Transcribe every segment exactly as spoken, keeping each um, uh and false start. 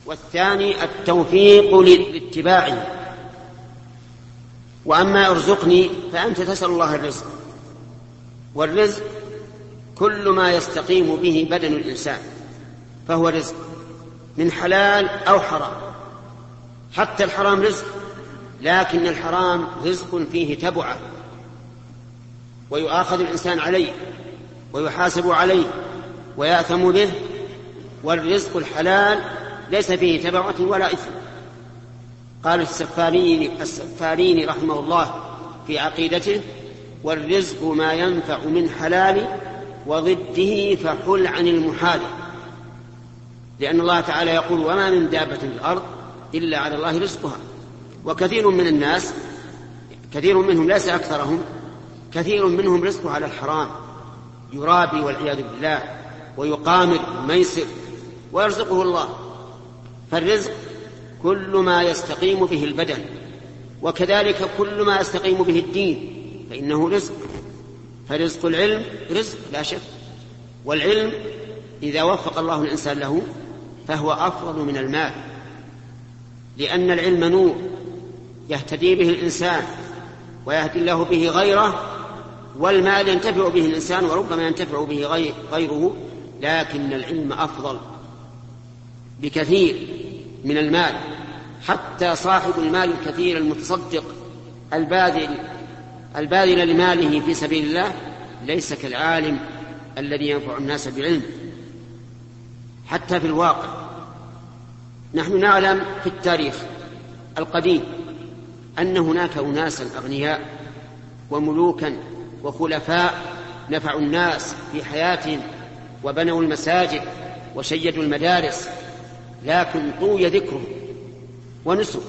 والثاني التوفيق لاتباعه. وأما ارزقني فأنت تسأل الله الرزق، والرزق كل ما يستقيم به بدن الإنسان فهو رزق، من حلال أو حرام. حتى الحرام رزق، لكن الحرام رزق فيه تبعة ويؤاخذ الإنسان عليه ويحاسب عليه ويأثم به، والرزق الحلال ليس فيه تبعة ولا إثم. قال السفاريني, السفاريني رحمه الله في عقيدته: والرزق ما ينفع من حلال وضده فحل عن المحال، لأن الله تعالى يقول: وما من دابة في الأرض إلا على الله رزقها. وكثير من الناس، كثير منهم ليس أكثرهم، كثير منهم رزقه على الحرام، يرابي والعياذ بالله ويقامر وميسر ويرزقه الله. فالرزق كل ما يستقيم به البدن، وكذلك كل ما يستقيم به الدين فإنه رزق. فرزق العلم رزق لا شك، والعلم إذا وفق الله الإنسان له فهو أفضل من المال، لأن العلم نور يهتدي به الإنسان ويهدي الله به غيره، والمال ينتفع به الإنسان وربما ينتفع به غيره، لكن العلم أفضل بكثير من المال. حتى صاحب المال الكثير المتصدق الباذل الباذل لماله في سبيل الله ليس كالعالم الذي ينفع الناس بعلم. حتى في الواقع نحن نعلم في التاريخ القديم أن هناك أناسا أغنياء وملوكا وخلفاء نفعوا الناس في حياتهم وبنوا المساجد وشيدوا المدارس، لكن طوي ذكرهم ونسوا.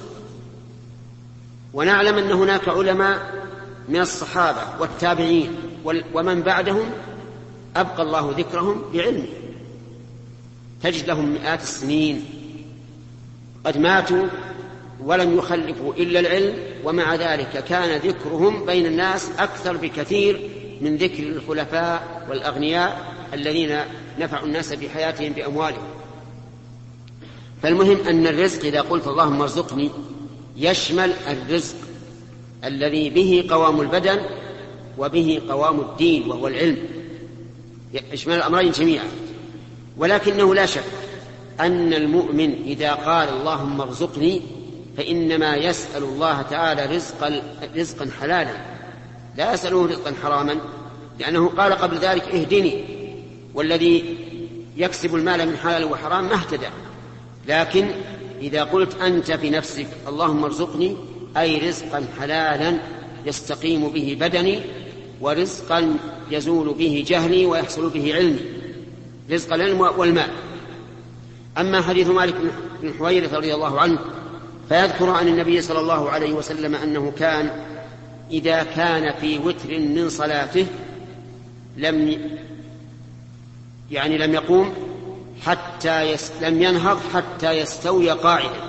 ونعلم أن هناك علماء من الصحابة والتابعين ومن بعدهم أبقى الله ذكرهم بعلمه، تجد لهم مئات السنين قد ماتوا ولم يخلفوا إلا العلم، ومع ذلك كان ذكرهم بين الناس أكثر بكثير من ذكر الخلفاء والأغنياء الذين نفعوا الناس بحياتهم بأموالهم. فالمهم أن الرزق إذا قلت اللهم ارزقني يشمل الرزق الذي به قوام البدن وبه قوام الدين وهو العلم، يشمل الأمرين جميعا. ولكنه لا شك أن المؤمن إذا قال اللهم ارزقني فإنما يسأل الله تعالى رزقا, رزقا حلالا، لا يسأله رزقا حراما، لأنه قال قبل ذلك اهدني، والذي يكسب المال من حلال وحرام ما اهتدى. لكن إذا قلت أنت في نفسك اللهم ارزقني أي رزقا حلالا يستقيم به بدني، ورزقا يزول به جهلي ويحصل به علمي، رزق العلم والمال. أما حديث مالك بن حويرث رضي الله عنه فيذكر عن النبي صلى الله عليه وسلم أنه كان إذا كان في وتر من صلاته لم يعني لم يقوم حتى يس لم ينهض حتى يستوي قاعدا.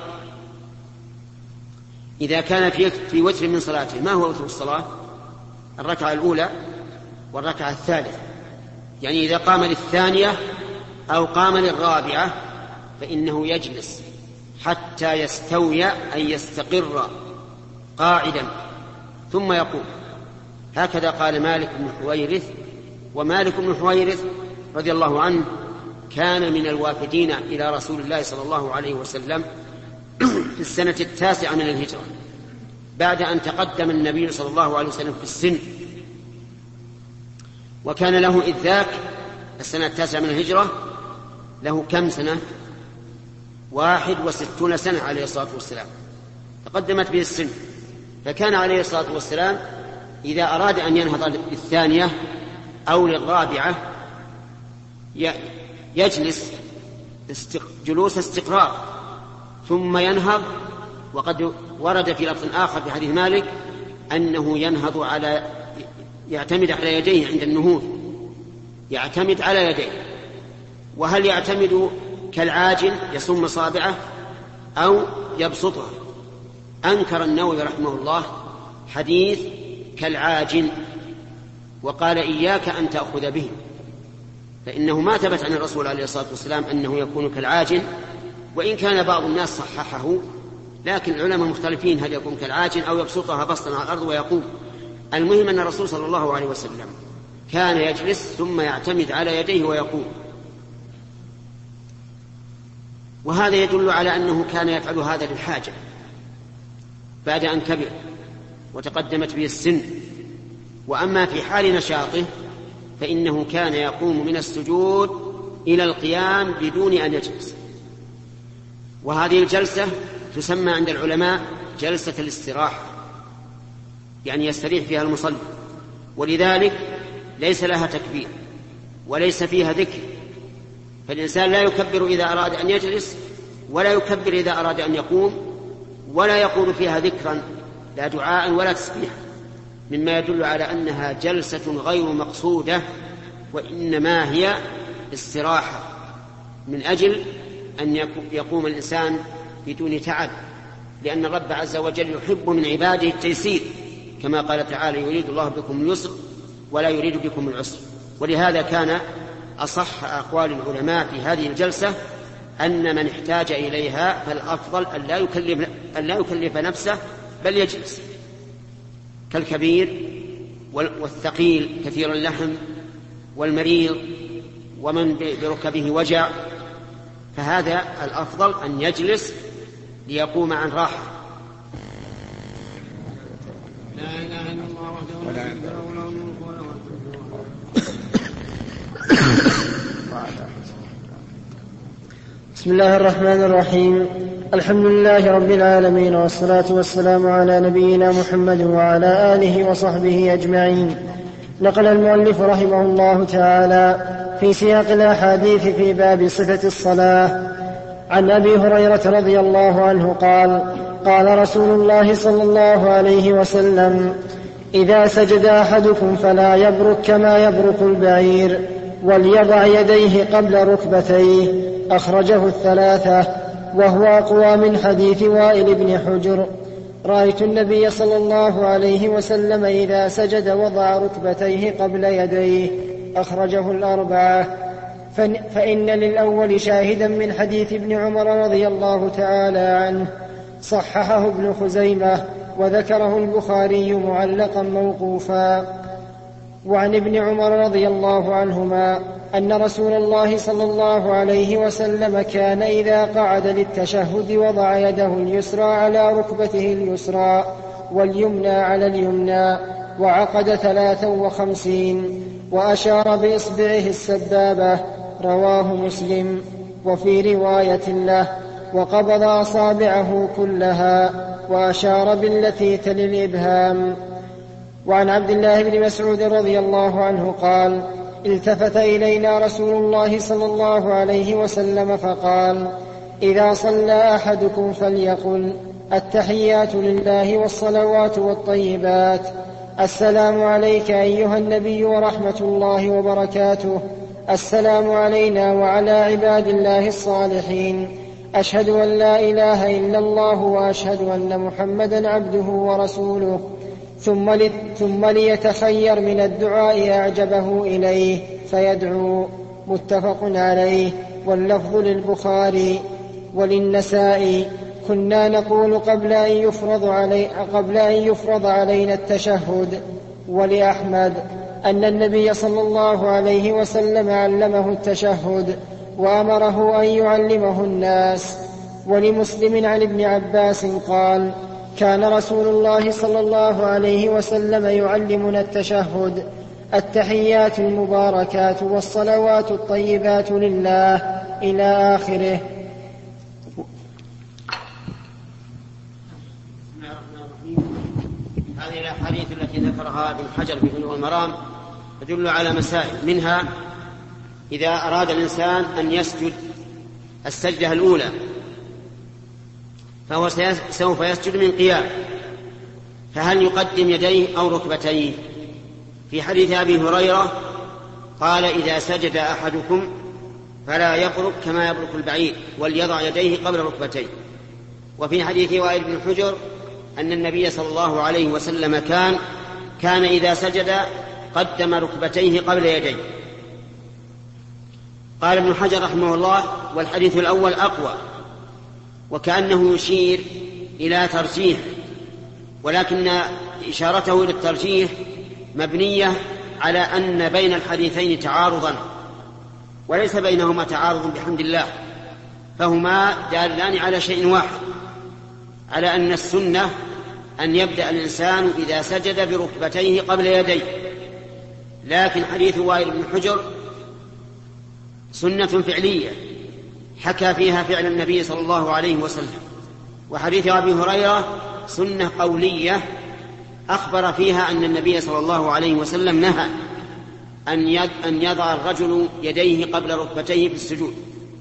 إذا كان في في وتر من صلاته، ما هو وتر الصلاة؟ الركعة الأولى والركعة الثالثة، يعني إذا قام للثانية أو قام للرابعة فإنه يجلس حتى يستوي أي يستقر قاعدا ثم يقوم. هكذا قال مالك بن حويرث. ومالك بن حويرث رضي الله عنه كان من الوافدين إلى رسول الله صلى الله عليه وسلم في السنة التاسعة من الهجرة، بعد أن تقدم النبي صلى الله عليه وسلم في السن، وكان له إذ ذاك السنة التاسعة من الهجرة له كم سنة؟ واحد وستون سنة عليه الصلاة والسلام، تقدمت به السن. فكان عليه الصلاة والسلام إذا أراد أن ينهض للثانية أو للرابعة يجلس جلوس استقرار ثم ينهض. وقد ورد في لفظ آخر في حديث مالك أنه ينهض على يعتمد على يديه عند النهوض، يعتمد على يديه. وهل يعتمد كالعاجل يصم صابعه أو يبسطها؟ أنكر النووي رحمه الله حديث كالعاجل وقال إياك أن تأخذ به، فإنه ما ثبت عن الرسول عليه الصلاة والسلام أنه يكون كالعاجل وإن كان بعض الناس صححه، لكن العلماء مختلفين هل يكون كالعاجن أو يبسطها بسطا على الأرض ويقوم. المهم أن الرسول صلى الله عليه وسلم كان يجلس ثم يعتمد على يديه ويقوم، وهذا يدل على أنه كان يفعل هذا للحاجة بعد أن كبر وتقدمت به السن. وأما في حال نشاطه فإنه كان يقوم من السجود إلى القيام بدون أن يجلس. وهذه الجلسة تسمى عند العلماء جلسة الاستراحة، يعني يستريح فيها المصلي، ولذلك ليس لها تكبير وليس فيها ذكر، فالإنسان لا يكبر إذا أراد أن يجلس ولا يكبر إذا أراد أن يقوم، ولا يقول فيها ذكرا لا دعاء ولا تسبيح، مما يدل على أنها جلسة غير مقصودة، وإنما هي استراحة من أجل أن يقوم الإنسان بدون تعب، لأن الرب عز وجل يحب من عباده التيسير، كما قال تعالى يريد الله بكم اليسر ولا يريد بكم العسر. ولهذا كان أصح أقوال العلماء في هذه الجلسة أن من احتاج إليها فالأفضل أن لا يكلف, أن لا يكلف نفسه بل يجلس، كالكبير والثقيل كثير اللحم والمريض ومن بركبه وجع، فهذا الأفضل أن يجلس ليقوم عن راحة. لا إله إلا الله وحده لا شريك له له الملك وله الحمد. بسم الله الرحمن الرحيم. الحمد لله رب العالمين، والصلاة والسلام على نبينا محمد وعلى آله وصحبه أجمعين. نقل المؤلف رحمه الله تعالى في سياق الأحاديث في باب صفة الصلاة عن أبي هريرة رضي الله عنه قال: قال رسول الله صلى الله عليه وسلم: إذا سجد أحدكم فلا يبرك كما يبرك البعير، وليضع يديه قبل ركبتيه. أخرجه الثلاثة، وهو أقوى من حديث وائل بن حجر: رأيت النبي صلى الله عليه وسلم إذا سجد وضع ركبتيه قبل يديه. أخرجه الأربعة. فإن للأول شاهدا من حديث ابن عمر رضي الله تعالى عنه، صححه ابن خزيمة وذكره البخاري معلقا موقوفا. وعن ابن عمر رضي الله عنهما أن رسول الله صلى الله عليه وسلم كان إذا قعد للتشهد وضع يده اليسرى على ركبته اليسرى واليمنى على اليمنى، وعقد ثلاثا وخمسين، وأشار بإصبعه السبابة. رواه مسلم. وفي رواية له: وقبض أصابعه كلها، وأشار بالتي تلي الإبهام. وعن عبد الله بن مسعود رضي الله عنه قال: التفت إلينا رسول الله صلى الله عليه وسلم فقال: إذا صلى أحدكم فليقل: التحيات لله والصلوات والطيبات، السلام عليك أيها النبي ورحمة الله وبركاته، السلام علينا وعلى عباد الله الصالحين، أشهد أن لا إله إلا الله وأشهد أن محمدا عبده ورسوله، ثم, لي ثم ليتخير من الدعاء أعجبه إليه فيدعو. متفق عليه. واللفظ للبخاري وللنسائي: كنا نقول قبل أن يفرض, علي قبل أن يفرض علينا التشهد. ولأحمد أن النبي صلى الله عليه وسلم علمه التشهد وأمره أن يعلمه الناس. ولمسلم عن ابن عباس قال: كان رسول الله صلى الله عليه وسلم يعلمنا التشهد: التحيات المباركات والصلوات الطيبات لله، إلى آخره. هذه الأحاديث التي ذكرها ابن حجر في بلوغ المرام تدل على مسائل، منها إذا أراد الإنسان أن يسجد السجدة الأولى فهو سوف يسجد من قيام، فهل يقدم يديه أو ركبتيه؟ في حديث أبي هريرة قال: إذا سجد أحدكم فلا يبرك كما يبرك البعير، وليضع يديه قبل ركبتيه. وفي حديث وائل بن حجر أن النبي صلى الله عليه وسلم كان كان إذا سجد قدم ركبتيه قبل يديه. قال ابن حجر رحمه الله: والحديث الأول أقوى، وكأنه يشير إلى ترجيح، ولكن إشارته إلى الترجيح مبنية على أن بين الحديثين تعارضا، وليس بينهما تعارض بحمد الله، فهما دالان على شيء واحد، على أن السنة أن يبدأ الإنسان إذا سجد بركبتيه قبل يديه. لكن حديث وائل بن حجر سنة فعلية حكى فيها فعل النبي صلى الله عليه وسلم، وحديث أبي هريرة سنة قولية أخبر فيها أن النبي صلى الله عليه وسلم نهى أن يضع الرجل يديه قبل ركبتيه في السجود.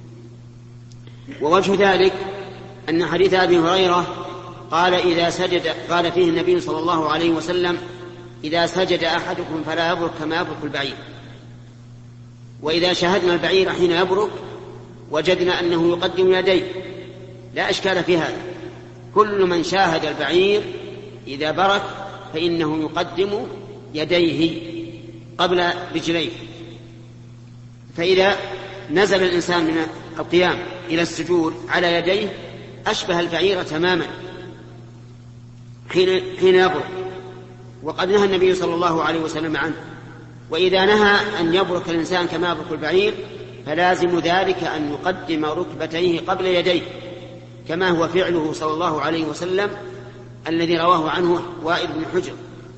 ووجه ذلك أن حديث أبي هريرة قال إذا سجد قال فيه النبي صلى الله عليه وسلم إذا سجد أحدكم فلا يبرك كما يبرك البعير. وإذا شاهدنا البعير حين يبرك وجدنا أنه يقدم يديه، لا إشكال في هذا. كل من شاهد البعير إذا برك فإنه يقدم يديه قبل رجليه. فإذا نزل الإنسان من القيام إلى السجود على يديه أشبه البعير تماما حين حين يبرك، وقد نهى النبي صلى الله عليه وسلم عنه. وإذا نهى أن يبرك الإنسان كما يبرك البعير فلازم ذلك أن يقدم ركبتيه قبل يديه، كما هو فعله صلى الله عليه وسلم الذي رواه عنه وائل بن حجر.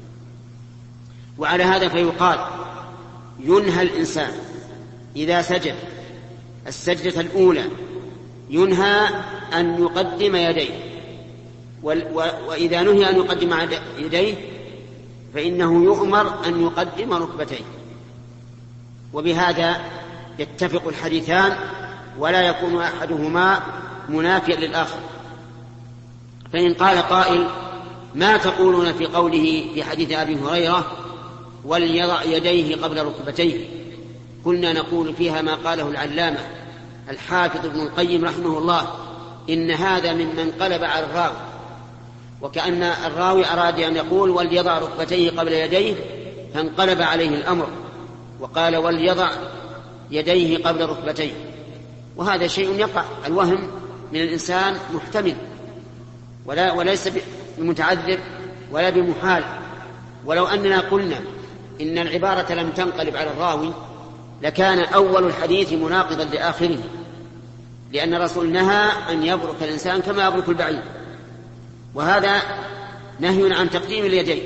وعلى هذا فيقال ينهى الإنسان إذا سجد السجدة الأولى ينهى أن يقدم يديه، وإذا نهي أن يقدم يديه فإنه يؤمر أن يقدم ركبتيه. وبهذا يتفق الحديثان ولا يكون أحدهما منافيا للآخر. فإن قال قائل ما تقولون في قوله في حديث أبي هريرة وليضع يديه قبل ركبتيه؟ كنا نقول فيها ما قاله العلامة الحافظ ابن القيم رحمه الله، إن هذا ممن قلب على الراوي، وكأن الراوي أراد أن يقول وليضع ركبتيه قبل يديه فانقلب عليه الأمر وقال وليضع يديه قبل ركبتيه. وهذا شيء يقع، الوهم من الإنسان محتمل ولا وليس بمتعذر ولا بمحال. ولو أننا قلنا إن العبارة لم تنقلب على الراوي لكان أول الحديث مناقضا لآخره، لأن الرسول نهى أن يبرك الإنسان كما يبرك البعير، وهذا نهي عن تقديم اليدين.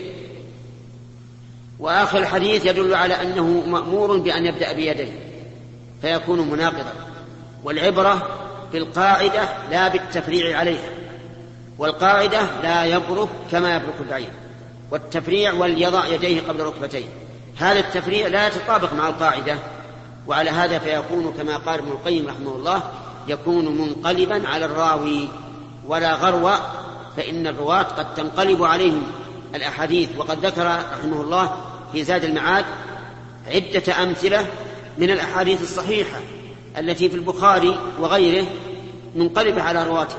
وآخر الحديث يدل على أنه مأمور بأن يبدأ بيديه فيكون مناقضا. والعبرة بالقاعدة لا بالتفريع عليها، والقاعدة لا يبرك كما يبرك البعير، والتفريع وليضع يديه قبل ركبتيه، هذا التفريع لا يتطابق مع القاعدة. وعلى هذا فيكون كما قال ابن القيم رحمه الله يكون منقلبا على الراوي ولا غرو، فإن الرواة قد تنقلب عليهم الأحاديث. وقد ذكر رحمه الله في زاد المعاد عدة أمثلة من الأحاديث الصحيحة التي في البخاري وغيره منقلبة على رواته،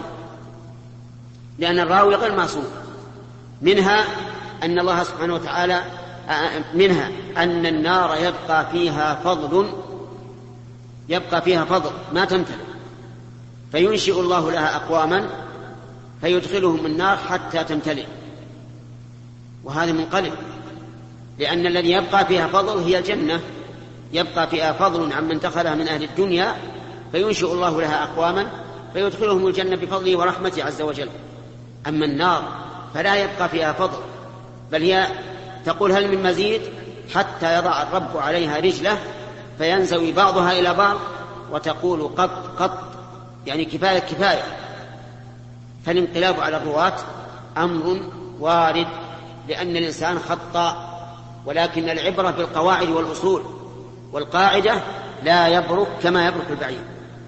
لأن الراوي غير معصوم. منها أن الله سبحانه وتعالى منها أن النار يبقى فيها فضل يبقى فيها فضل ما تمتلئ، فينشئ الله لها أقواما فيدخلهم النار حتى تمتلئ، وهذا منقلب، لأن الذي يبقى فيها فضل هي الجنة، يبقى فيها فضل عمن دخلها من أهل الدنيا فينشئ الله لها أقواما فيدخلهم الجنة بفضله ورحمته عز وجل. أما النار فلا يبقى فيها فضل، بل هي تقول هل من مزيد حتى يضع الرب عليها رجله فينزوي بعضها إلى بعض وتقول قط قط، يعني كفاية كفاية. فالانقلاب على الرواة أمر وارد لأن الإنسان خطأ، ولكن العبرة بالقواعد والأصول، والقاعدة لا يبرك كما يبرك البعير.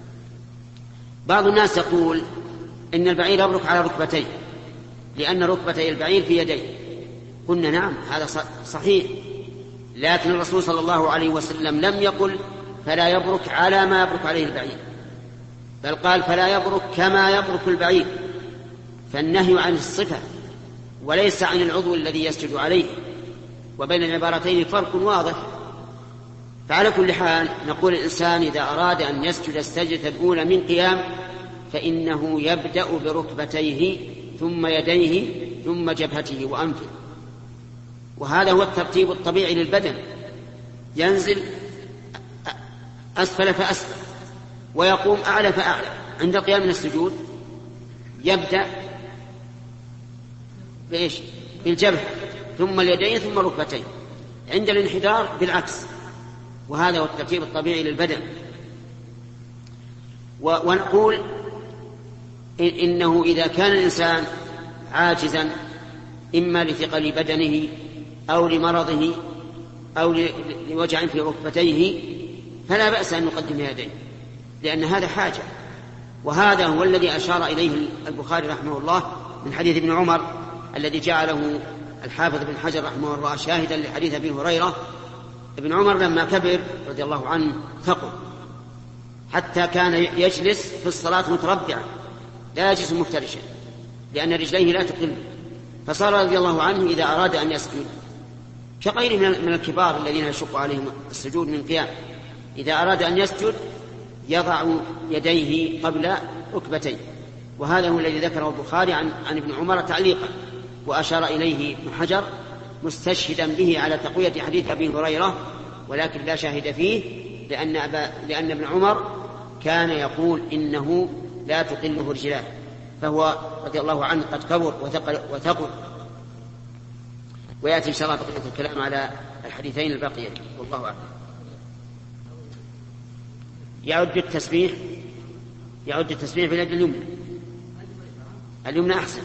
بعض الناس يقول إن البعير يبرك على ركبتيه لأن ركبتي البعير في يديه. قلنا نعم هذا صحيح، لكن الرسول صلى الله عليه وسلم لم يقل فلا يبرك على ما يبرك عليه البعير، بل قال فلا يبرك كما يبرك البعير، فالنهي عن الصفة وليس عن العضو الذي يسجد عليه، وبين العبارتين فرق واضح. فعلى كل حال نقول الإنسان إذا أراد أن يسجد السجدة الأولى من قيام فإنه يبدأ بركبتيه ثم يديه ثم جبهته وأنفه، وهذا هو الترتيب الطبيعي للبدن. ينزل أسفل فأسفل ويقوم أعلى فأعلى. عند القيام من السجود يبدأ بإيش؟ بالجبهة ثم اليدين ثم الركبتين. عند الانحدار بالعكس، وهذا هو الترتيب الطبيعي للبدن. ونقول إنه إذا كان الإنسان عاجزا إما لثقل بدنه أو لمرضه أو لوجع في ركبتيه فلا بأس أن نقدم يديه، لأن هذا حاجة. وهذا هو الذي أشار إليه البخاري رحمه الله من حديث ابن عمر الذي جعله الحافظ بن حجر رحمه الله شاهدا لحديث أبي هريرة. ابن عمر لما كبر رضي الله عنه ثقل حتى كان يجلس في الصلاة متربعا لا يجلس مفترشا لأن رجليه لا تقل، فصار رضي الله عنه إذا أراد أن يسجد كغيره من الكبار الذين يشق عليهم السجود من قيام، إذا أراد أن يسجد يضع يديه قبل ركبتيه. وهذا هو الذي ذكره البخاري عن, عن ابن عمر تعليقا، وأشار إليه ابن حجر مستشهدا به على تقوية حديث أبي هريرة، ولكن لا شاهد فيه، لأن, أبا لأن ابن عمر كان يقول إنه لا تقله رجلاه، فهو رضي الله عنه قد كبر وثقل, وثقل. ويأتي إن شاء الله بقية الكلام على الحديثين الباقيين، والله أعلم. يعد التسبيح يعد التسبيح باليد اليمنى، اليمنى أحسن.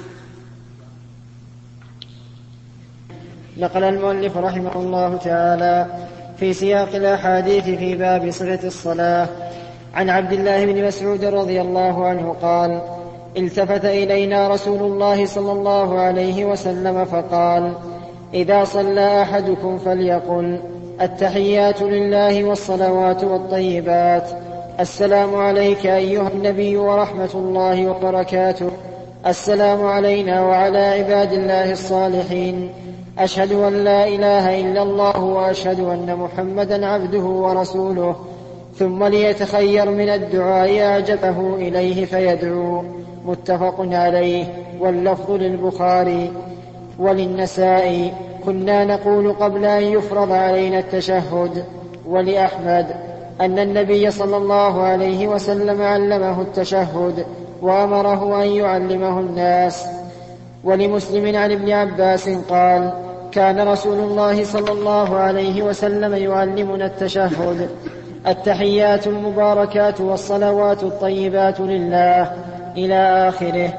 نقل المؤلف رحمه الله تعالى في سياق الأحاديث في باب صفة الصلاة عن عبد الله بن مسعود رضي الله عنه قال: التفت إلينا رسول الله صلى الله عليه وسلم فقال: إذا صلى أحدكم فليقل: التحيات لله والصلوات والطيبات، السلام عليك أيها النبي ورحمة الله وبركاته، السلام علينا وعلى عباد الله الصالحين، أشهد أن لا إله إلا الله وأشهد أن محمدا عبده ورسوله، ثم ليتخير من الدعاء أعجبه إليه فيدعو. متفق عليه، واللفظ للبخاري وللنسائي: كنا نقول قبل أن يفرض علينا التشهد. ولأحمد أن النبي صلى الله عليه وسلم علمه التشهد وأمره أن يعلمه الناس. ولمسلم عن ابن عباس قال: كان رسول الله صلى الله عليه وسلم يعلمنا التشهد: التحيات المباركات والصلوات الطيبات لله، إلى آخره.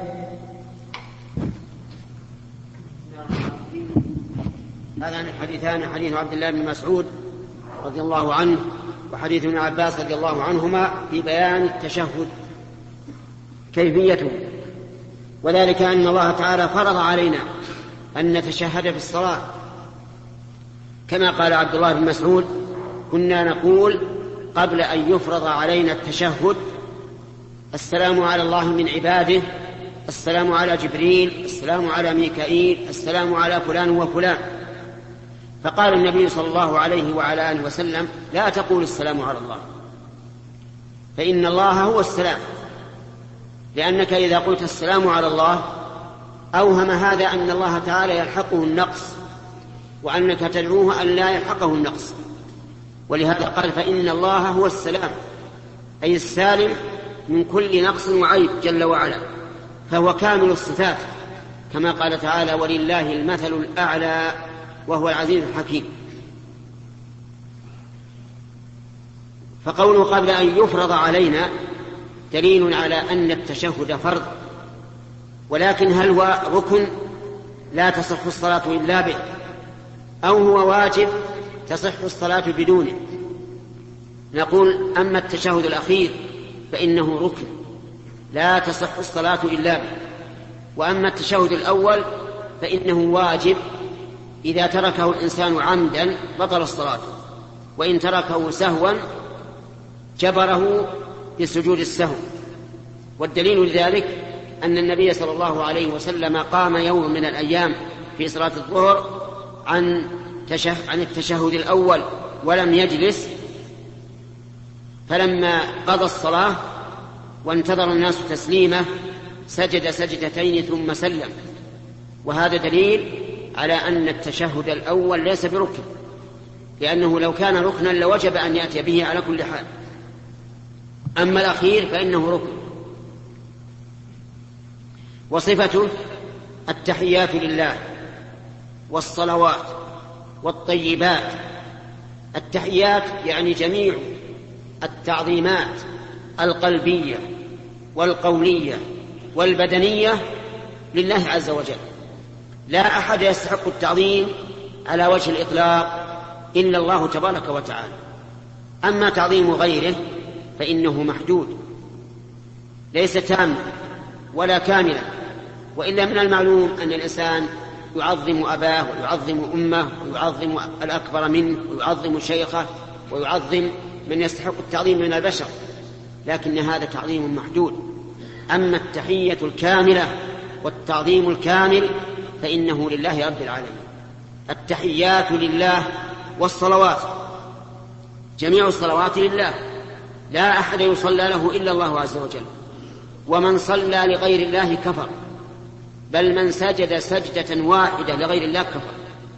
هذان الحديثان حديث عبد الله بن مسعود رضي الله عنه وحديث ابن عباس رضي الله عنهما في بيان التشهد كيفيته، وذلك أن الله تعالى فرض علينا أن نتشهد في الصلاة، كما قال عبد الله بن مسعود: كنا نقول قبل أن يفرض علينا التشهد: السلام على الله من عباده، السلام على جبريل، السلام على ميكائيل، السلام على فلان وفلان. فقال النبي صلى الله عليه وعلى آله وسلم: لا تقول السلام على الله، فإن الله هو السلام، لأنك إذا قلت السلام على الله أوهم هذا أن الله تعالى يلحقه النقص، وأنك تدعوه أن لا يلحقه النقص. ولهذا قال: فإن الله هو السلام، أي السالم من كل نقص وعيب جل وعلا، فهو كامل الصفات، كما قال تعالى: ولله المثل الأعلى وهو العزيز الحكيم. فقوله قبل أن يفرض علينا دليل على أن التشهد فرض، ولكن هل هو ركن لا تصح الصلاة إلا به، أو هو واجب تصح الصلاة بدونه؟ نقول: أما التشهد الأخير فإنه ركن لا تصح الصلاة إلا به، وأما التشهد الأول فإنه واجب، إذا تركه الإنسان عمدا بطل الصلاة، وإن تركه سهوا جبره بسجود السهو. والدليل لذلك أن النبي صلى الله عليه وسلم قام يوم من الأيام في صلاة الظهر عن, تشه... عن التشهد الأول ولم يجلس، فلما قضى الصلاة وانتظر الناس تسليمه سجد سجدتين ثم سلم، وهذا دليل على أن التشهد الأول ليس بركن، لأنه لو كان ركنا لوجب أن يأتي به على كل حال. أما الأخير فإنه ركن. وصفته التحيات لله والصلوات والطيبات. التحيات يعني جميع التعظيمات القلبية والقولية والبدنية لله عز وجل، لا أحد يستحق التعظيم على وجه الإطلاق إلا الله تبارك وتعالى. أما تعظيم غيره فإنه محدود، ليس تاما ولا كاملا، وإلا من المعلوم أن الإنسان يعظم أباه ويعظم أمه ويعظم الأكبر منه ويعظم شيخه ويعظم من يستحق التعظيم من البشر، لكن هذا تعظيم محدود. أما التحية الكاملة والتعظيم الكامل فإنه لله رب العالمين. التحيات لله والصلوات، جميع الصلوات لله، لا أحد يصلى له إلا الله عز وجل، ومن صلى لغير الله كفر، بل من سجد سجدة واحدة لغير الله كفر.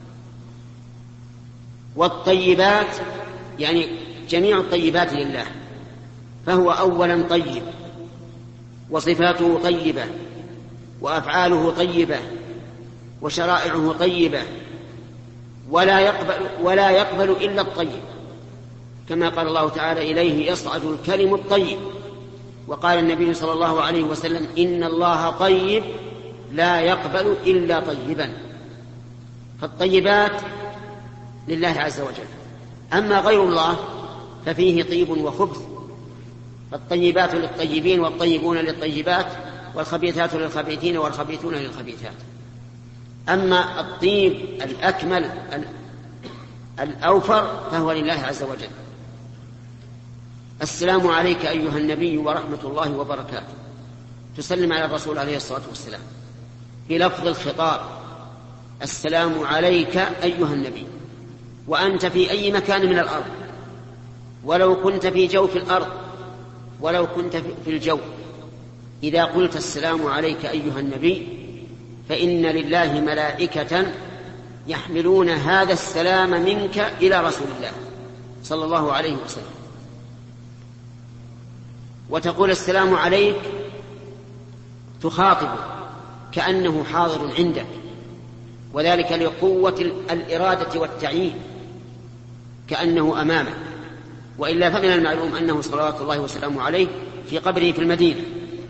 والطيبات يعني جميع الطيبات لله، فهو أولا طيب، وصفاته طيبة، وأفعاله طيبة، وشرائعه طيبة، ولا يقبل, ولا يقبل إلا الطيب، كما قال الله تعالى: إليه يصعد الكلم الطيب. وقال النبي صلى الله عليه وسلم: إن الله طيب لا يقبل إلا طيبا. فالطيبات لله عز وجل. أما غير الله ففيه طيب وخبث، فالطيبات للطيبين والطيبون للطيبات والخبيثات للخبيثين والخبيثون للخبيثات. أما الطيب الأكمل الأوفر فهو لله عز وجل. السلام عليك أيها النبي ورحمة الله وبركاته، تسلم على الرسول عليه الصلاة والسلام بلفظ الخطاب: السلام عليك أيها النبي، وأنت في أي مكان من الأرض، ولو كنت في جوف الأرض، ولو كنت في الجو، إذا قلت السلام عليك أيها النبي فإن لله ملائكة يحملون هذا السلام منك إلى رسول الله صلى الله عليه وسلم. وتقول السلام عليك تخاطبه كأنه حاضر عندك، وذلك لقوة الإرادة والتعيين، كأنه أمامك. وإلا فمن المعلوم أنه صلوات الله وسلامه عليه في قبره في المدينة.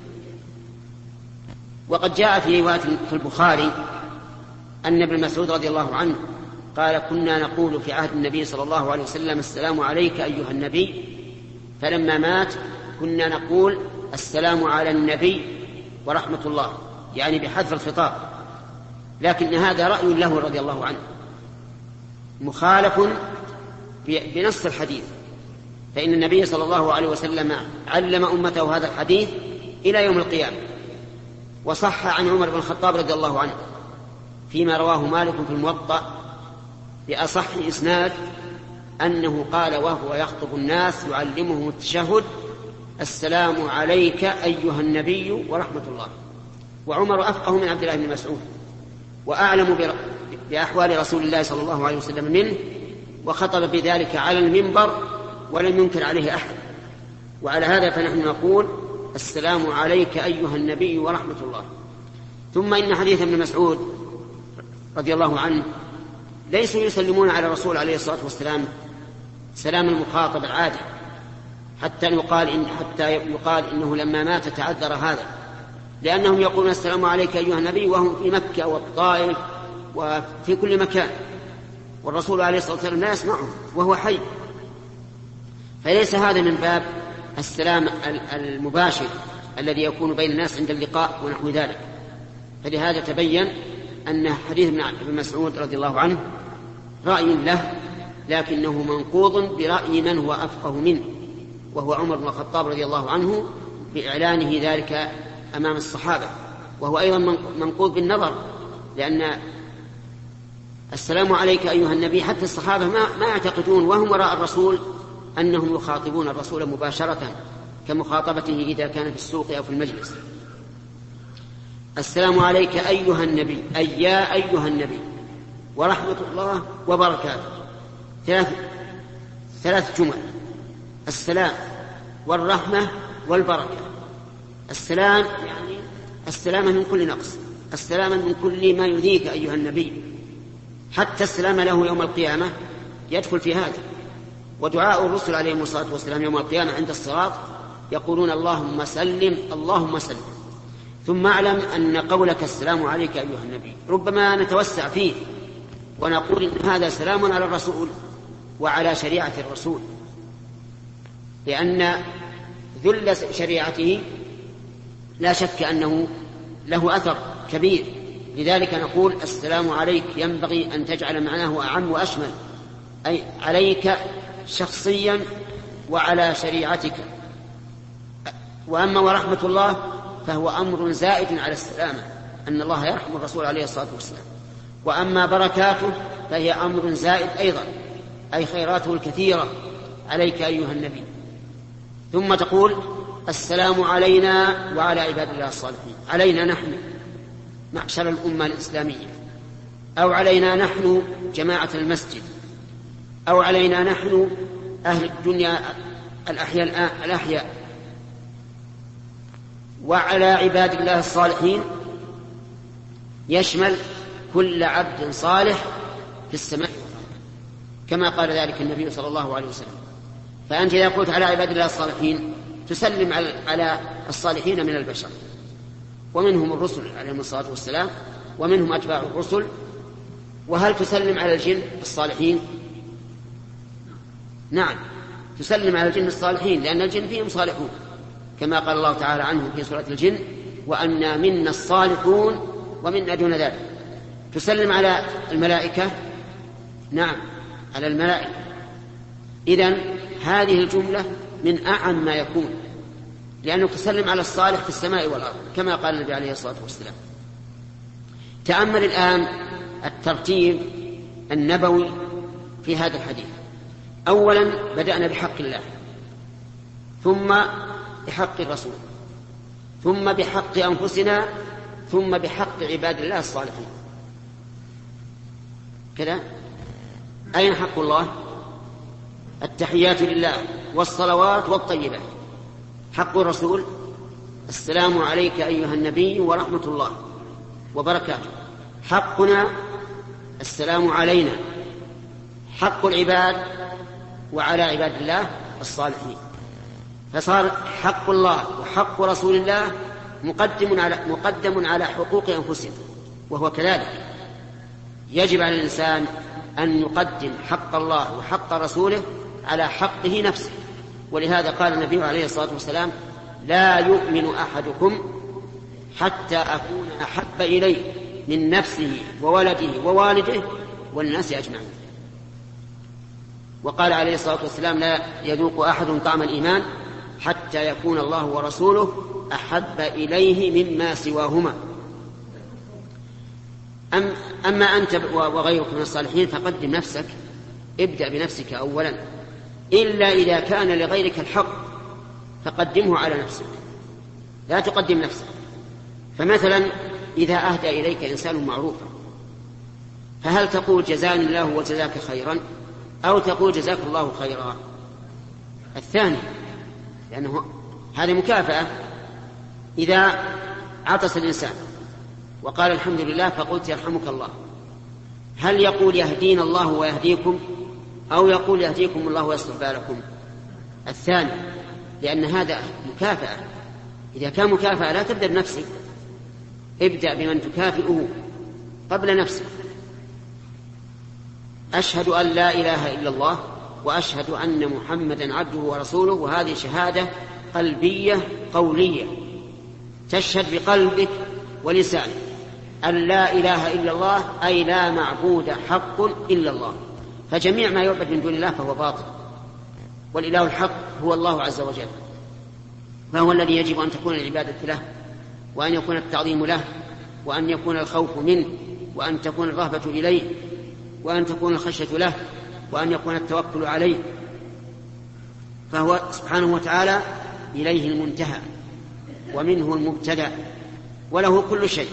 وقد جاء في رواية في البخاري أن ابن مسعود رضي الله عنه قال: كنا نقول في عهد النبي صلى الله عليه وسلم: السلام عليك أيها النبي، فلما مات كنا نقول: السلام على النبي ورحمة الله، يعني بحذف الخطاب. لكن هذا رأي له رضي الله عنه مخالف بنص الحديث، فإن النبي صلى الله عليه وسلم علم أمته هذا الحديث إلى يوم القيامة. وصح عن عمر بن الخطاب رضي الله عنه فيما رواه مالك في الموطأ بأصح إسناد أنه قال وهو يخطب الناس يعلمهم التشهد: السلام عليك أيها النبي ورحمة الله. وعمر أفقه من عبد الله بن مسعود وأعلم بأحوال رسول الله صلى الله عليه وسلم منه، وخطب بذلك على المنبر ولم ينكر عليه أحد. وعلى هذا فنحن نقول: السلام عليك أيها النبي ورحمة الله. ثم إن حديث ابن مسعود رضي الله عنه ليسوا يسلمون على الرسول عليه الصلاة والسلام سلام المخاطب العادي، حتى يقال إن حتى يقال إنه لما مات تعذر هذا، لأنهم يقولون: السلام عليك أيها النبي، وهم في مكة والطائف وفي كل مكان، والرسول عليه الصلاة والسلام لا يسمعهم وهو حي. فليس هذا من باب السلام المباشر الذي يكون بين الناس عند اللقاء ونحو ذلك. فلهذا تبين أن حديث ابن مسعود رضي الله عنه رأي له، لكنه منقوض برأي من هو أفقه منه، وهو عمر بن الخطاب رضي الله عنه بإعلانه ذلك أمام الصحابة. وهو أيضا منقوض بالنظر، لأن السلام عليك أيها النبي حتى الصحابة ما, ما يعتقدون وهم وراء الرسول أنهم يخاطبون الرسول مباشرة كمخاطبته إذا كان في السوق أو في المجلس. السلام عليك أيها النبي، أي يا أيها النبي، ورحمة الله وبركاته. ثلاث ثلاث جمل: السلام والرحمة والبركة. السلام يعني السلامة من كل نقص، السلامة من كل ما يؤذيك أيها النبي، حتى السلام له يوم القيامة يدخل في هذا. ودعاء الرسل عليهم الصلاة والسلام يوم القيامة عند الصراط يقولون اللهم سلم اللهم سلم. ثم اعلم أن قولك السلام عليك أيها النبي ربما نتوسع فيه ونقول إن هذا سلام على الرسول وعلى شريعة الرسول، لأن ذل شريعته لا شك أنه له أثر كبير. لذلك نقول السلام عليك ينبغي أن تجعل معناه أعم وأشمل، أي عليك شخصيا وعلى شريعتك. وأما ورحمة الله فهو أمر زائد على السلامة، أن الله يرحم الرسول عليه الصلاة والسلام. وأما بركاته فهي أمر زائد أيضا، أي خيراته الكثيرة عليك أيها النبي. ثم تقول السلام علينا وعلى عباد الله الصالحين، علينا نحن معشر الأمة الإسلامية، أو علينا نحن جماعة المسجد، أو علينا نحن أهل الدنيا الأحياء, الأحياء وعلى عباد الله الصالحين يشمل كل عبد صالح في السماء كما قال ذلك النبي صلى الله عليه وسلم. فأنت إذا قلت على عباد الله الصالحين تسلم على الصالحين من البشر، ومنهم الرسل عليهم الصلاة والسلام، ومنهم أتباع الرسل. وهل تسلم على الجن الصالحين؟ نعم، تسلم على الجن الصالحين، لأن الجن فيهم صالحون كما قال الله تعالى عنهم في سورة الجن وأنا منا الصالحون ومنا دون ذلك. تسلم على الملائكة؟ نعم، على الملائكة. إذن هذه الجملة من أعم ما يكون، لأنه تسلم على الصالح في السماء والأرض كما قال النبي عليه الصلاة والسلام. تأمل الآن الترتيب النبوي في هذا الحديث. أولا بدأنا بحق الله، ثم بحق الرسول، ثم بحق أنفسنا، ثم بحق عباد الله الصالحين. كذا. أين حق الله؟ التحيات لله والصلوات والطيبات. حق الرسول السلام عليك أيها النبي ورحمة الله وبركاته. حقنا السلام علينا. حق العباد وعلى عباد الله الصالحين. فصار حق الله وحق رسول الله مقدم على, مقدم على حقوق أنفسنا، وهو كذلك. يجب على الإنسان أن يقدم حق الله وحق رسوله على حقه نفسه. ولهذا قال النبي عليه الصلاة والسلام لا يؤمن أحدكم حتى أكون أحب إليه من نفسه وولده ووالده والناس أجمعين. وقال عليه الصلاة والسلام لا يذوق أحد طعم الإيمان حتى يكون الله ورسوله أحب إليه مما سواهما. أم أما أنت وغيرك من الصالحين فقدم نفسك، ابدأ بنفسك أولا، إلا إذا كان لغيرك الحق فقدمه على نفسك، لا تقدم نفسك. فمثلا إذا أهدى إليك إنسان معروفا فهل تقول جزاني الله وجزاك خيرا، أو تقول جزاك الله خيرا؟ الثاني، لأنه هذه مكافأة. إذا عطس الإنسان وقال الحمد لله فقلت يرحمك الله، هل يقول يهدينا الله ويهديكم، أو يقول يهديكم الله ويصلح بالكم؟ الثاني، لأن هذا مكافأة. إذا كان مكافأة لا تبدأ بنفسك، ابدأ بمن تكافئه قبل نفسك. أشهد أن لا إله إلا الله وأشهد أن محمدا عبده ورسوله، وهذه شهادة قلبية قولية، تشهد بقلبك ولسانك أن لا إله إلا الله، أي لا معبود حق إلا الله. فجميع ما يعبد من دون الله فهو باطل، والإله الحق هو الله عز وجل، فهو الذي يجب أن تكون العبادة له، وأن يكون التعظيم له، وأن يكون الخوف منه، وأن تكون الرهبة إليه، وأن تكون الخشية له، وأن يكون التوكل عليه. فهو سبحانه وتعالى إليه المنتهى ومنه المبتدأ وله كل شيء.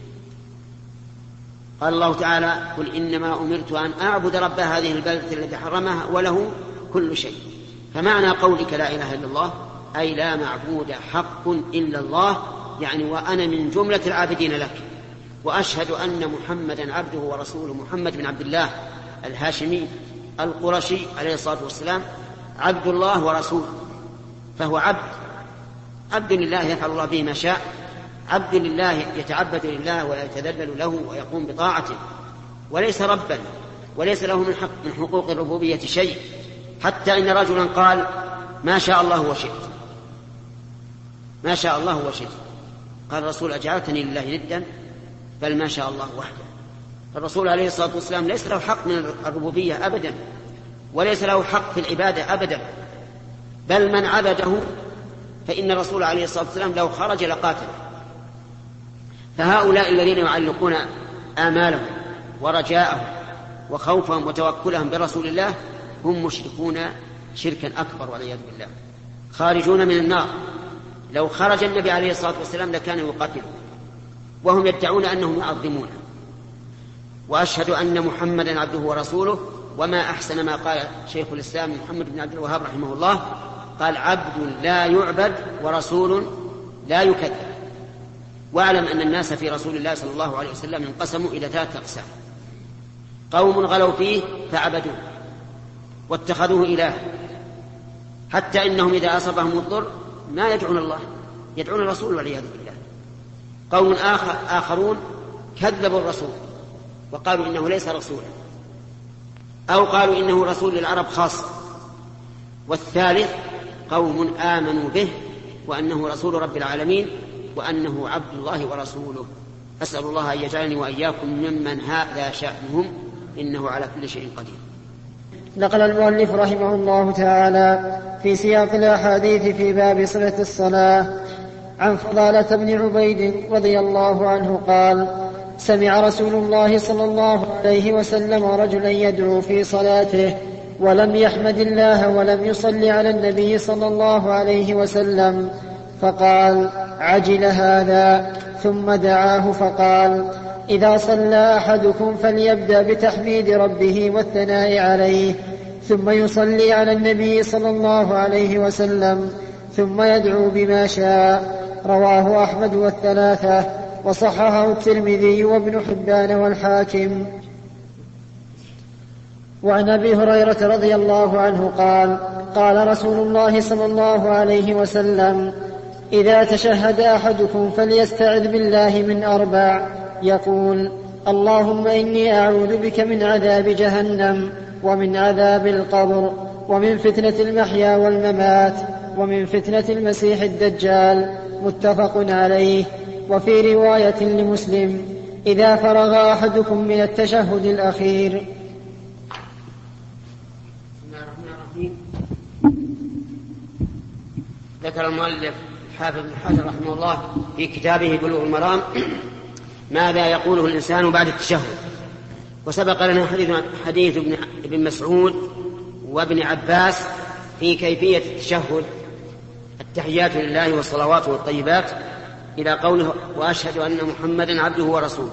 قال الله تعالى: قل إنما أمرت أن أعبد رب هذه البلدة التي حرمها وله كل شيء. فمعنى قولك لا إله إلا الله أي لا معبود حق إلا الله، يعني وأنا من جملة العابدين لك، وأشهد أن محمدا عبده ورسوله. محمد بن عبد الله الهاشمي القرشي عليه الصلاة والسلام عبد الله ورسوله، فهو عبد عبد لله يفعل الله به ما شاء، عبد لله يتعبد لله ويتذلل له ويقوم بطاعته، وليس ربا وليس له من, حق من حقوق الربوبية شيء، حتى إن رجلا قال: ما شاء الله وشئت، ما شاء الله وشئت. قال الرسول: أجعلتني لله ندا؟ بل ما شاء الله وحده. الرسول عليه الصلاة والسلام ليس له حق من الربوبية أبدا، وليس له حق في العبادة أبدا، بل من عبده فإن الرسول عليه الصلاة والسلام لو خرج لقاتل. فهؤلاء الذين يعلقون آمالهم ورجاءهم وخوفهم وتوكلهم برسول الله هم مشركون شركا أكبر والعياذ بالله، خارجون من النار. لو خرج النبي عليه الصلاة والسلام لكان يقاتله، وهم يدعون أنهم يعظمونه. وأشهد أن محمدا عبده ورسوله. وما أحسن ما قال شيخ الإسلام محمد بن عبد الوهاب رحمه الله، قال: عبد لا يعبد ورسول لا يكذب. واعلم أن الناس في رسول الله صلى الله عليه وسلم انقسموا إلى ثلاثة أقسام: قوم غلوا فيه فعبدوه واتخذوه إله، حتى إنهم إذا أصابهم الضر ما يدعون الله، يدعون الرسول والعياذ بالله. قوم آخر آخرون كذبوا الرسول وقالوا إنه ليس رسولا، أو قالوا إنه رسول للعرب خاصة. والثالث قوم آمنوا به وأنه رسول رب العالمين وأنه عبد الله ورسوله. أسأل الله أن يجعلني وإياكم ممن هذا شأنهم، إنه على كل شيء قدير. نقل المؤلف رحمه الله تعالى في سياق الأحاديث في باب صفة الصلاة عن فضالة بن عبيد رضي الله عنه قال: سمع رسول الله صلى الله عليه وسلم رجلا يدعو في صلاته ولم يحمد الله ولم يصل على النبي صلى الله عليه وسلم، فقال: عجل هذا. ثم دعاه فقال: إذا صلى أحدكم فليبدأ بتحميد ربه والثناء عليه، ثم يصلي على النبي صلى الله عليه وسلم، ثم يدعو بما شاء. رواه أحمد والثلاثة، وصححه الترمذي وابن حبان والحاكم. وعن أبي هريرة رضي الله عنه قال: قال رسول الله صلى الله عليه وسلم: إذا تشهد أحدكم فليستعذ بالله من أربع، يقول: اللهم إني أعوذ بك من عذاب جهنم ومن عذاب القبر ومن فتنة المحيا والممات ومن فتنة المسيح الدجال. متفق عليه. وفي رواية لمسلم: إذا فرغ أحدكم من التشهد الأخير. ذكر المؤلف حافظ بن حجر رحمه الله في كتابه بلوغ المرام ماذا يقوله الإنسان بعد التشهد. وسبق لنا حديث, حديث ابن, ابن مسعود وابن عباس في كيفية التشهد: التحيات لله والصلوات والطيبات، إلى قوله: وأشهد أن محمدا عبده ورسوله.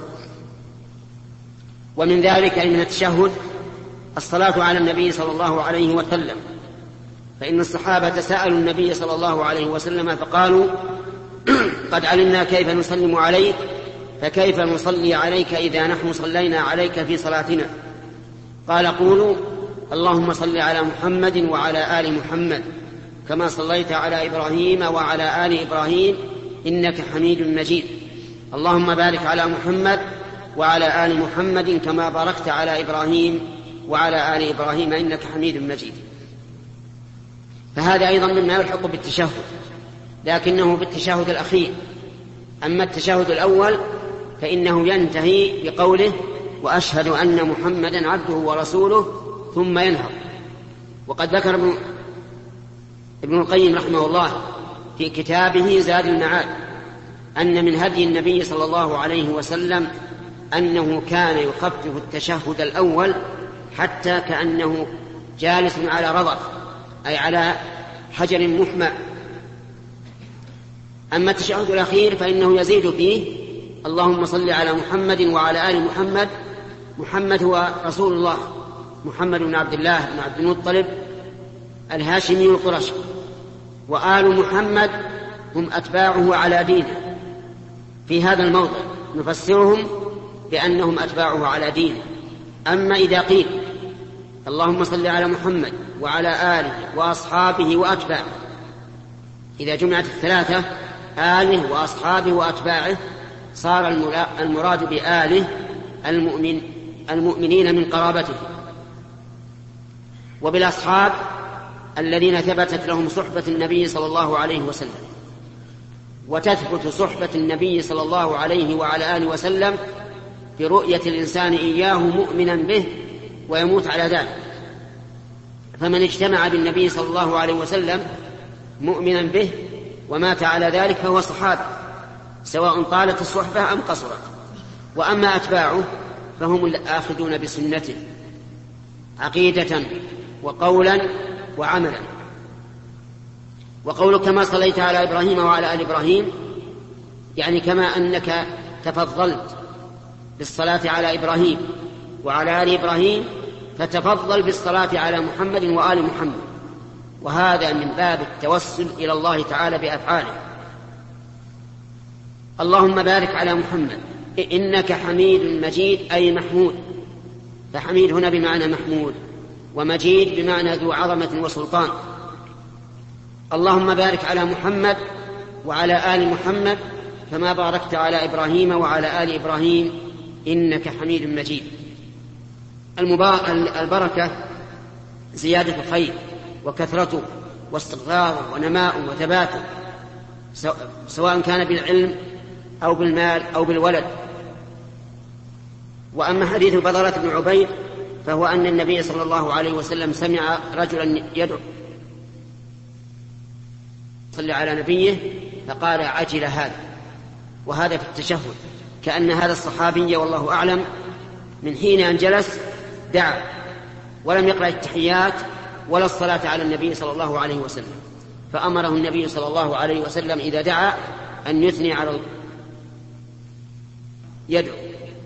ومن ذلك أي من التشهد الصلاة على النبي صلى الله عليه وسلم، فإن الصحابة سألوا النبي صلى الله عليه وسلم فقالوا: قد علمنا كيف نسلم عليك، فكيف نصلي عليك إذا نحن صلينا عليك في صلاتنا؟ قال: قولوا: اللهم صل على محمد وعلى آل محمد كما صليت على إبراهيم وعلى آل إبراهيم إنك حميد مجيد، اللهم بارك على محمد وعلى آل محمد كما باركت على إبراهيم وعلى آل إبراهيم إنك حميد مجيد. فهذا أيضا مما يلحق بالتشهد، لكنه بالتشهد الأخير. أما التشهد الأول فإنه ينتهي بقوله: وأشهد أن محمدا عبده ورسوله، ثم ينهض. وقد ذكر ابن, ابن القيم رحمه الله في كتابه زاد المعاد أن من هدي النبي صلى الله عليه وسلم أنه كان يخفف التشهد الأول حتى كأنه جالس على رضف، أي على حجر محمى، أما التشهد الأخير فإنه يزيد فيه: اللهم صل على محمد وعلى آل محمد. محمد هو رسول الله، محمد بن عبد الله بن عبد المطلب الهاشمي القرشي، وآل محمد هم أتباعه على دينه. في هذا الموضع نفسرهم بأنهم أتباعه على دينه. أما إذا قيل اللهم صل على محمد وعلى آله وأصحابه وأتباعه، إذا جمعت الثلاثة آله وأصحابه وأتباعه صار المراد بآله المؤمن المؤمنين من قرابته، وبالأصحاب الذين ثبتت لهم صحبة النبي صلى الله عليه وسلم. وتثبت صحبة النبي صلى الله عليه وعلى آله وسلم برؤية الإنسان إياه مؤمنا به ويموت على ذلك. فمن اجتمع بالنبي صلى الله عليه وسلم مؤمنا به ومات على ذلك فهو صحابي، سواء طالت الصحبة أم قصرت. وأما أتباعه فهم الآخذون بسنته عقيدة وقولا وعملا. وقولك كما صليت على إبراهيم وعلى آل إبراهيم يعني كما أنك تفضلت بالصلاة على إبراهيم وعلى آل إبراهيم فتفضل بالصلاة على محمد وآل محمد. وهذا من باب التوسل إلى الله تعالى بأفعاله. اللهم بارك على محمد إنك حميد مجيد أي محمود، فحميد هنا بمعنى محمود، ومجيد بمعنى ذو عظمة وسلطان. اللهم بارك على محمد وعلى آل محمد كما باركت على إبراهيم وعلى آل إبراهيم إنك حميد مجيد. البركة زيادة الخير وكثرته واستقراره ونماء وثباته، سواء كان بالعلم أو بالمال أو بالولد. وأما حديث بضرة بن عبيد فهو أن النبي صلى الله عليه وسلم سمع رجلا يدعو صلى على نبيه فقال عجل هذا، وهذا في التشهد، كأن هذا الصحابي والله أعلم من حين أن جلس دعا ولم يقرأ التحيات ولا الصلاة على النبي صلى الله عليه وسلم، فأمره النبي صلى الله عليه وسلم إذا دعا أن يثني على الله يدعو.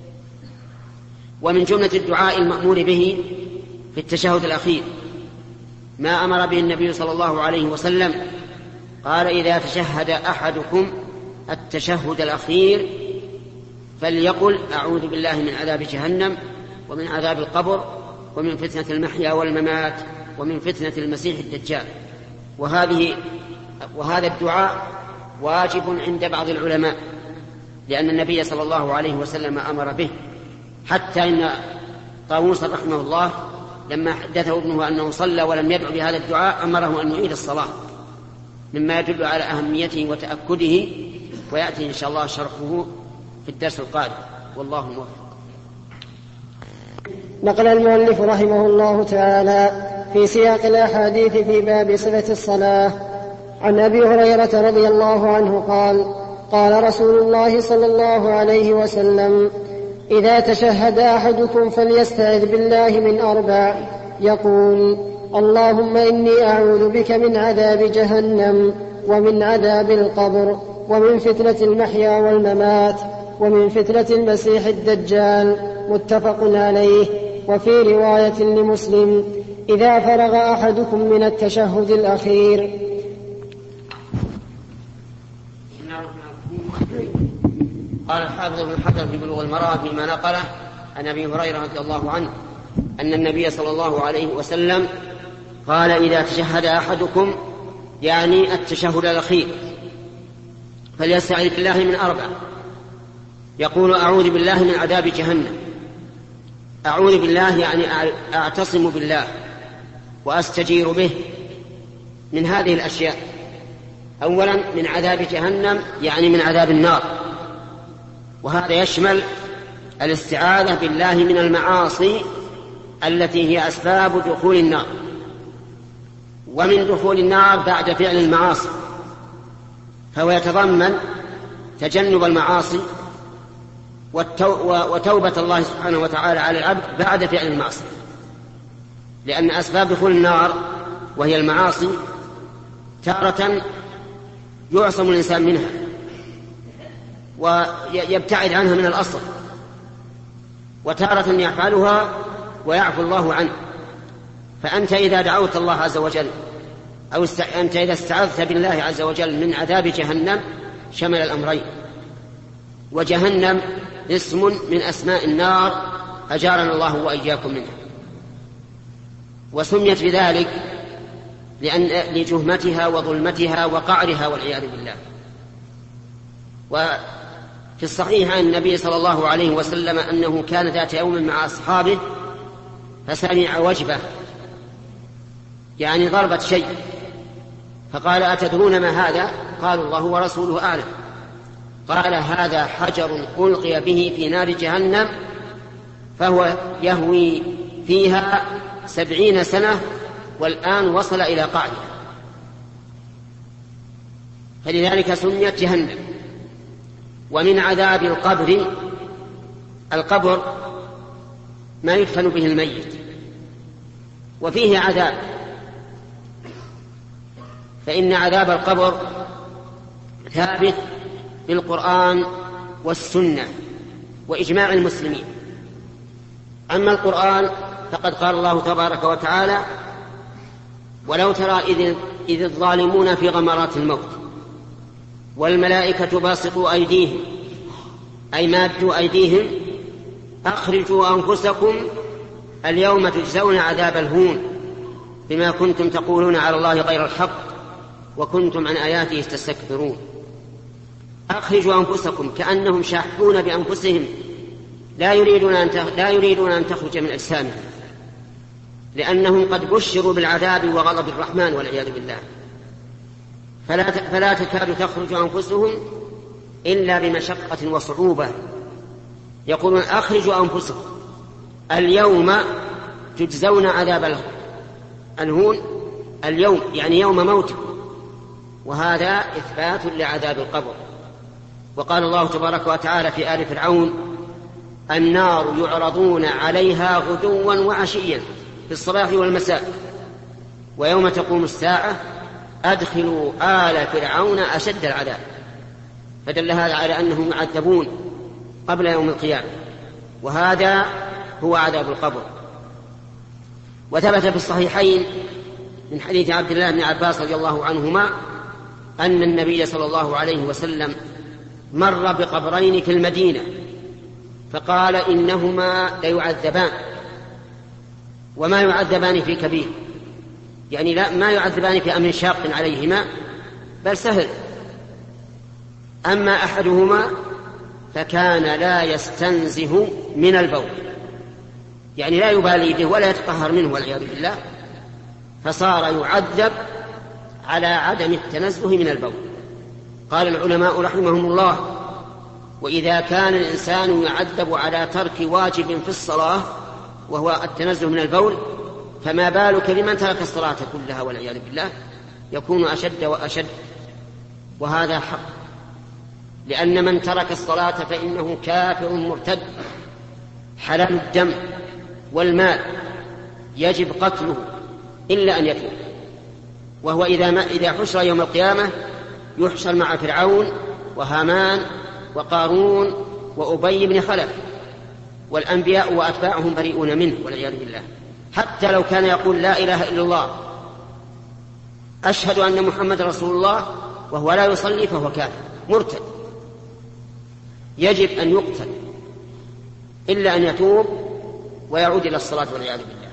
ومن جملة الدعاء المأمور به في التشهد الأخير ما أمر به النبي صلى الله عليه وسلم، قال إذا تشهد أحدكم التشهد الأخير فليقل أعوذ بالله من عذاب جهنم ومن عذاب القبر ومن فتنة المحيا والممات ومن فتنة المسيح الدجال. وهذه وهذا الدعاء واجب عند بعض العلماء، لأن النبي صلى الله عليه وسلم أمر به، حتى إن طاووس رحمه الله لما حدثه ابنه أنه صلى ولم يدعو بهذا الدعاء أمره أن يعيد الصلاة، مما يدل على أهميته وتأكده، ويأتي إن شاء الله شرحه في الدرس القادم، والله موفق. نقل المؤلف رحمه الله تعالى في سياق الأحاديث في باب صفة الصلاة عن أبي هريرة رضي الله عنه قال: قال رسول الله صلى الله عليه وسلم: إذا تشهد أحدكم فليستعذ بالله من أربع، يقول: اللهم إني أعوذ بك من عذاب جهنم ومن عذاب القبر ومن فتنة المحيا والممات ومن فتنة المسيح الدجال. متفق عليه. وفي رواية لمسلم: إذا فرغ أحدكم من التشهد الأخير. قال الحافظ ابن حجر في بلوغ المرام فيما نقله عن أبي هريرة رضي الله عنه أن النبي صلى الله عليه وسلم قال: إذا تشهد أحدكم، يعني التشهد الأخير، فليستعذ بالله من أربع، يقول: أعوذ بالله من عذاب جهنم. أعوذ بالله يعني أعتصم بالله وأستجير به من هذه الأشياء. أولا من عذاب جهنم يعني من عذاب النار، وهذا يشمل الاستعاذة بالله من المعاصي التي هي أسباب دخول النار، ومن دخول النار بعد فعل المعاصي، فهو يتضمن تجنب المعاصي وتوبة الله سبحانه وتعالى على العبد بعد فعل المعاصي، لأن أسباب دخول النار وهي المعاصي تارة يعصم الإنسان منها ويبتعد عنها من الأصل، وتارة يفعلها ويعفو الله عنه. فأنت إذا دعوت الله عز وجل أو است... أنت إذا استعذت بالله عز وجل من عذاب جهنم شمل الأمرين. وجهنم اسم من أسماء النار أجارنا الله وإياكم منها، وسميت بذلك لأن لجهمتها وظلمتها وقعرها والعياذ بالله. وفي الصحيح عن النبي صلى الله عليه وسلم أنه كان ذات يوم مع أصحابه فسمع وجبة، يعني ضربة شيء، فقال: أتدرون ما هذا؟ قالوا: الله ورسوله أعلم. قال: هذا حجر ألقي به في نار جهنم فهو يهوي فيها سبعين سنة والآن وصل إلى قعرها. فلذلك سميت جهنم. ومن عذاب القبر، القبر ما يدفن به الميت وفيه عذاب، فإن عذاب القبر ثابت بالقرآن والسنة وإجماع المسلمين. أما القرآن فقد قال الله تبارك وتعالى: ولو ترى إذ, إذ الظالمون في غمرات الموت والملائكة باسطوا أيديهم، أي مادوا أيديهم: أخرجوا أنفسكم اليوم تجزون عذاب الهون بما كنتم تقولون على الله غير الحق وكنتم عن آياته تستكبرون. أخرجوا أنفسكم، كأنهم شاحون بأنفسهم لا يريدون أن لا يريدون أن تخرج من أجسامهم، لأنهم قد بشروا بالعذاب وغضب الرحمن والعياذ بالله. فلا فلا تكاد تخرج أنفسهم إلا بمشقة وصعوبة. يقولون: أخرجوا أنفسكم اليوم تجزون عذاب الهون، اليوم يعني يوم موتكم، وهذا إثبات لعذاب القبر. وقال الله تبارك وتعالى في آل فرعون: النار يعرضون عليها غدوا وعشيا في الصباح والمساء ويوم تقوم الساعة أدخلوا آل فرعون أشد العذاب. فدل هذا على أنهم يعذبون قبل يوم القيامة، وهذا هو عذاب القبر. وثبت في الصحيحين من حديث عبد الله بن عباس رضي الله عنهما أن النبي صلى الله عليه وسلم مر بقبرين في المدينة فقال: إنهما ليعذبان، وما يعذبان في كبير، يعني لا ما يعذبان في أمر شاق عليهما بل سهل. أما أحدهما فكان لا يستنزه من البول، يعني لا يبالي به ولا يتطهر منه والعياذ بالله، فصار يعذب على عدم التنزه من البول. قال العلماء رحمهم الله: وإذا كان الإنسان يعذب على ترك واجب في الصلاة وهو التنزه من البول، فما بالك لمن ترك الصلاة كلها والعياذ بالله، يكون أشد وأشد. وهذا حق، لأن من ترك الصلاة فإنه كافر مرتد حلال الدم والمال، يجب قتله إلا أن يتوب. وهو إذا, ما إذا حشر يوم القيامة يحشر مع فرعون وهامان وقارون وأبي بن خلف، والأنبياء وأتباعهم بريئون منه والعياذ بالله. حتى لو كان يقول: لا إله إلا الله، أشهد أن محمد رسول الله، وهو لا يصلي، فهو كافر مرتد، يجب أن يقتل إلا أن يتوب ويعود إلى الصلاة والعياذ بالله.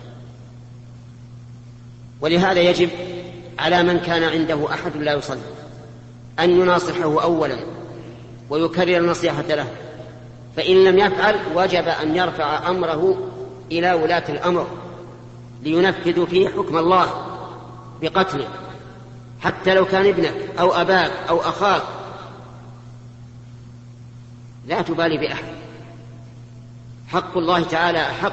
ولهذا يجب على من كان عنده أحد لا يصلي أن يناصحه أولا ويكرر النصيحة له، فإن لم يفعل وجب أن يرفع أمره إلى ولاة الأمر لينفذوا فيه حكم الله بقتله، حتى لو كان ابنك أو أباك أو أخاك، لا تبالي بأحد، حق الله تعالى حق.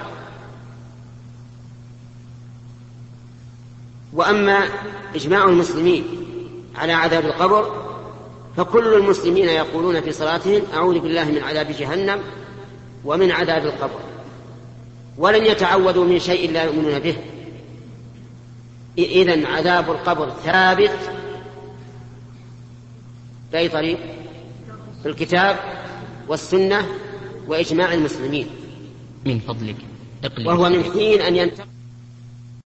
وأما إجماع المسلمين على عذاب القبر فكل المسلمين يقولون في صلاتهم: أعوذ بالله من عذاب جهنم ومن عذاب القبر، ولن يتعوذوا من شيء لا يؤمنون به. إذن عذاب القبر ثابت بأي طريق؟ في الكتاب والسنة وإجماع المسلمين من فضلك اقلب. وهو من حين أن ينتقل